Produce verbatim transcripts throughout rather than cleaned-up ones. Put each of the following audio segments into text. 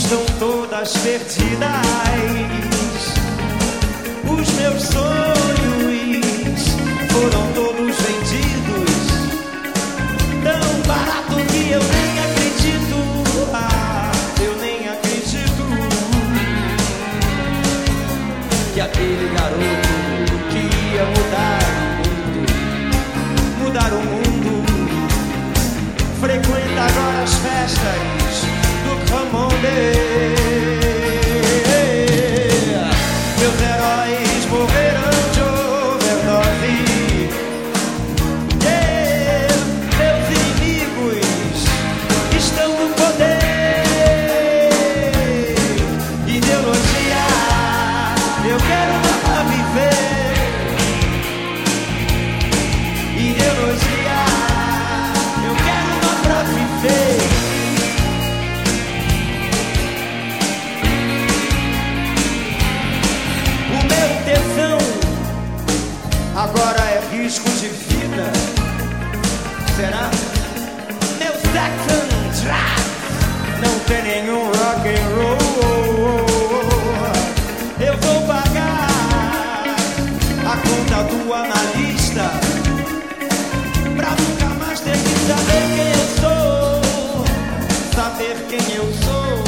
estão todas perdidas. Os meus sonhos foram todos vendidos, tão barato que eu nem acredito. Ah, eu nem acredito que aquele garoto que ia mudar o mundo, mudar o mundo, frequenta agora as festas do Camonde. Meus heróis morreram de overdose. Yeah, meus inimigos estão no poder. Ideologia, eu quero uma pra viver. Ideologia, eu quero uma pra viver. Agora é risco de vida. Será? Meu sex and drugs não tem nenhum rock and roll. Eu vou pagar a conta do analista pra nunca mais ter que saber quem eu sou. Saber quem eu sou.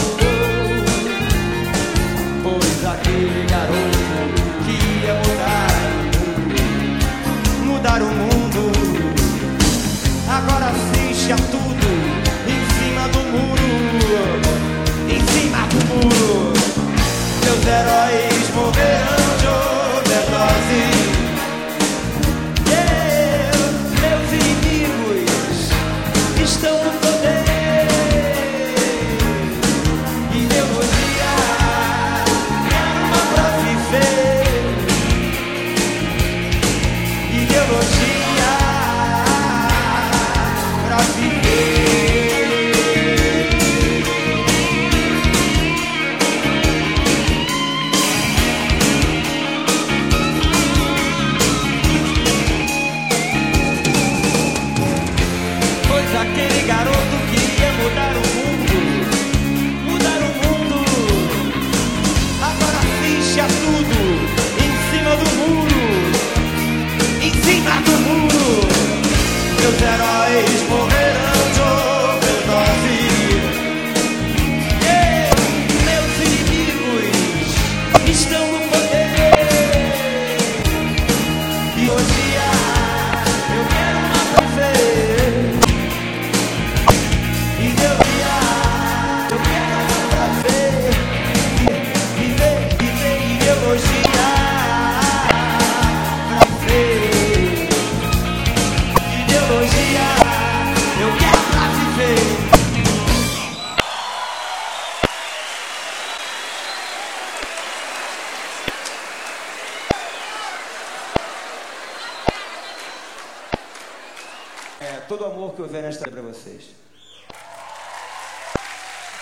Pois aquele garoto que ia mudar mudar o mundo, agora assiste a tudo em cima do muro, em cima do muro. Meus heróis morreram de overdose. Yeah, meus inimigos estão no poder. Ideologia, quero uma pra viver. Ideologia pra viver. Pois aquele garoto queria mudar o mundo, mudar o mundo, agora assiste a tudo em cima do muro, em cima do muro. Meus heróis morreram de overdose. Yeah, meus inimigos estão no poder. E hoje eu quero uma pra ver. Ideologia, eu quero uma pra ver. Viver, viver, ideologia pra ver. Ideologia, eu quero pra viver. É, todo o amor que eu vejo nesta pra vocês.